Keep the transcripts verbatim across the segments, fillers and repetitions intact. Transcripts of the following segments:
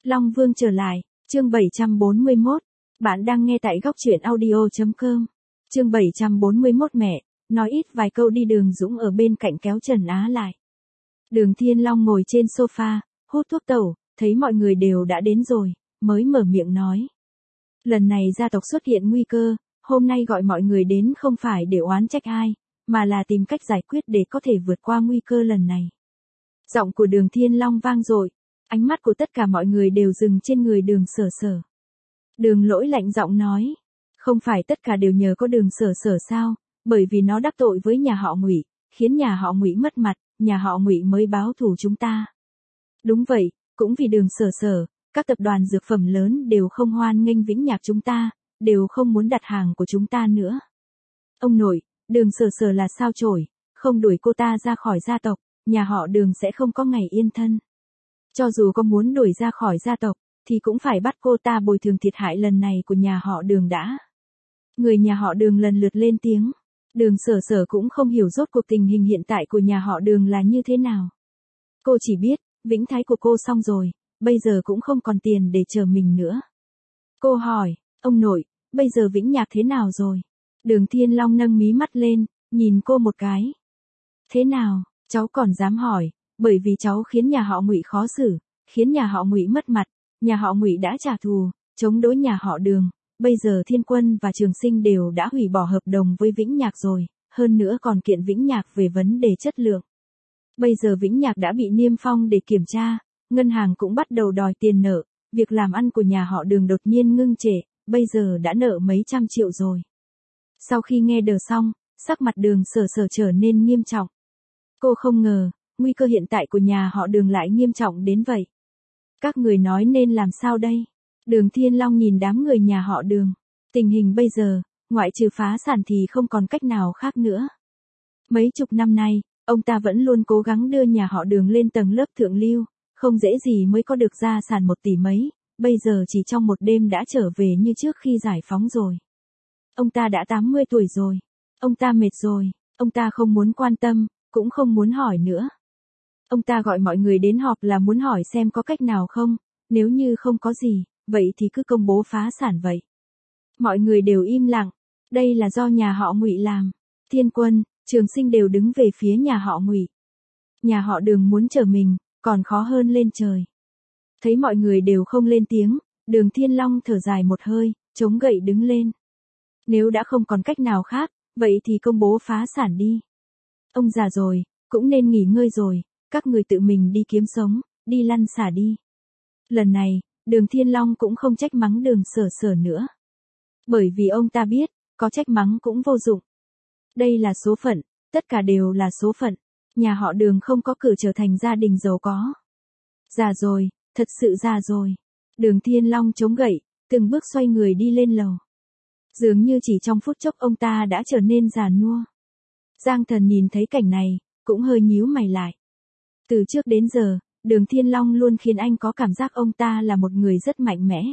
Long Vương trở lại, chương bảy trăm bốn mươi mốt. Bạn đang nghe tại góc truyện audio chấm com. Chương bảy trăm bốn mươi mốt mẹ, nói ít vài câu đi. Đường Dũng ở bên cạnh kéo Trần Á lại. Đường Thiên Long ngồi trên sofa, hút thuốc tẩu, thấy mọi người đều đã đến rồi, mới mở miệng nói. Lần này gia tộc xuất hiện nguy cơ, hôm nay gọi mọi người đến không phải để oán trách ai, mà là tìm cách giải quyết để có thể vượt qua nguy cơ lần này. Giọng của Đường Thiên Long vang dội, ánh mắt của tất cả mọi người đều dừng trên người Đường Sở Sở. Đường Lỗi lạnh giọng nói, không phải tất cả đều nhờ có Đường Sở Sở sao, bởi vì nó đắc tội với nhà họ Ngụy, khiến nhà họ Ngụy mất mặt, nhà họ Ngụy mới báo thù chúng ta. Đúng vậy, cũng vì Đường Sở Sở, các tập đoàn dược phẩm lớn đều không hoan nghênh Vĩnh Nhạc chúng ta, đều không muốn đặt hàng của chúng ta nữa. Ông nội, Đường Sở Sở là sao chổi, không đuổi cô ta ra khỏi gia tộc, nhà họ Đường sẽ không có ngày yên thân. Cho dù có muốn đuổi ra khỏi gia tộc, thì cũng phải bắt cô ta bồi thường thiệt hại lần này của nhà họ Đường đã. Người nhà họ Đường lần lượt lên tiếng. Đường Sở Sở cũng không hiểu rốt cuộc tình hình hiện tại của nhà họ Đường là như thế nào. Cô chỉ biết, Vĩnh Thái của cô xong rồi, bây giờ cũng không còn tiền để chờ mình nữa. Cô hỏi, ông nội, bây giờ Vĩnh Nhạc thế nào rồi? Đường Thiên Long nâng mí mắt lên, nhìn cô một cái. Thế nào, cháu còn dám hỏi, bởi vì cháu khiến nhà họ Ngụy khó xử, khiến nhà họ Ngụy mất mặt, nhà họ Ngụy đã trả thù, chống đối nhà họ Đường, bây giờ Thiên Quân và Trường Sinh đều đã hủy bỏ hợp đồng với Vĩnh Nhạc rồi, hơn nữa còn kiện Vĩnh Nhạc về vấn đề chất lượng. Bây giờ Vĩnh Nhạc đã bị niêm phong để kiểm tra, ngân hàng cũng bắt đầu đòi tiền nợ, việc làm ăn của nhà họ Đường đột nhiên ngưng trệ, bây giờ đã nợ mấy trăm triệu rồi. Sau khi nghe đờ xong, sắc mặt Đường Sở Sở trở nên nghiêm trọng. Cô không ngờ, nguy cơ hiện tại của nhà họ Đường lại nghiêm trọng đến vậy. Các người nói nên làm sao đây? Đường Thiên Long nhìn đám người nhà họ Đường. Tình hình bây giờ, ngoại trừ phá sản thì không còn cách nào khác nữa. Mấy chục năm nay, ông ta vẫn luôn cố gắng đưa nhà họ Đường lên tầng lớp thượng lưu, không dễ gì mới có được gia sản một tỷ mấy, bây giờ chỉ trong một đêm đã trở về như trước khi giải phóng rồi. Ông ta đã tám mươi tuổi rồi. Ông ta mệt rồi, ông ta không muốn quan tâm, cũng không muốn hỏi nữa. Ông ta gọi mọi người đến họp là muốn hỏi xem có cách nào không, nếu như không có gì, vậy thì cứ công bố phá sản vậy. Mọi người đều im lặng, đây là do nhà họ Ngụy làm. Thiên Quân, Trường Sinh đều đứng về phía nhà họ Ngụy. Nhà họ Đường muốn trở mình, còn khó hơn lên trời. Thấy mọi người đều không lên tiếng, Đường Thiên Long thở dài một hơi, chống gậy đứng lên. Nếu đã không còn cách nào khác, vậy thì công bố phá sản đi. Ông già rồi, cũng nên nghỉ ngơi rồi, các người tự mình đi kiếm sống, đi lăn xả đi. Lần này, Đường Thiên Long cũng không trách mắng Đường Sở Sở nữa. Bởi vì ông ta biết, có trách mắng cũng vô dụng. Đây là số phận, tất cả đều là số phận. Nhà họ Đường không có cử trở thành gia đình giàu có. Già rồi, thật sự già rồi. Đường Thiên Long chống gậy, từng bước xoay người đi lên lầu. Dường như chỉ trong phút chốc ông ta đã trở nên già nua. Giang Thần nhìn thấy cảnh này, cũng hơi nhíu mày lại. Từ trước đến giờ, Đường Thiên Long luôn khiến anh có cảm giác ông ta là một người rất mạnh mẽ.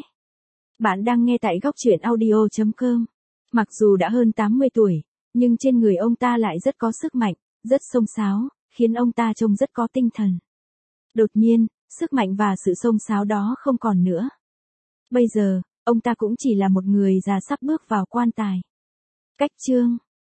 Bạn đang nghe tại góc truyện audio chấm com. Mặc dù đã hơn tám mươi tuổi, nhưng trên người ông ta lại rất có sức mạnh, rất xông xáo, khiến ông ta trông rất có tinh thần. Đột nhiên, sức mạnh và sự xông xáo đó không còn nữa. Bây giờ, ông ta cũng chỉ là một người già sắp bước vào quan tài. Cách chương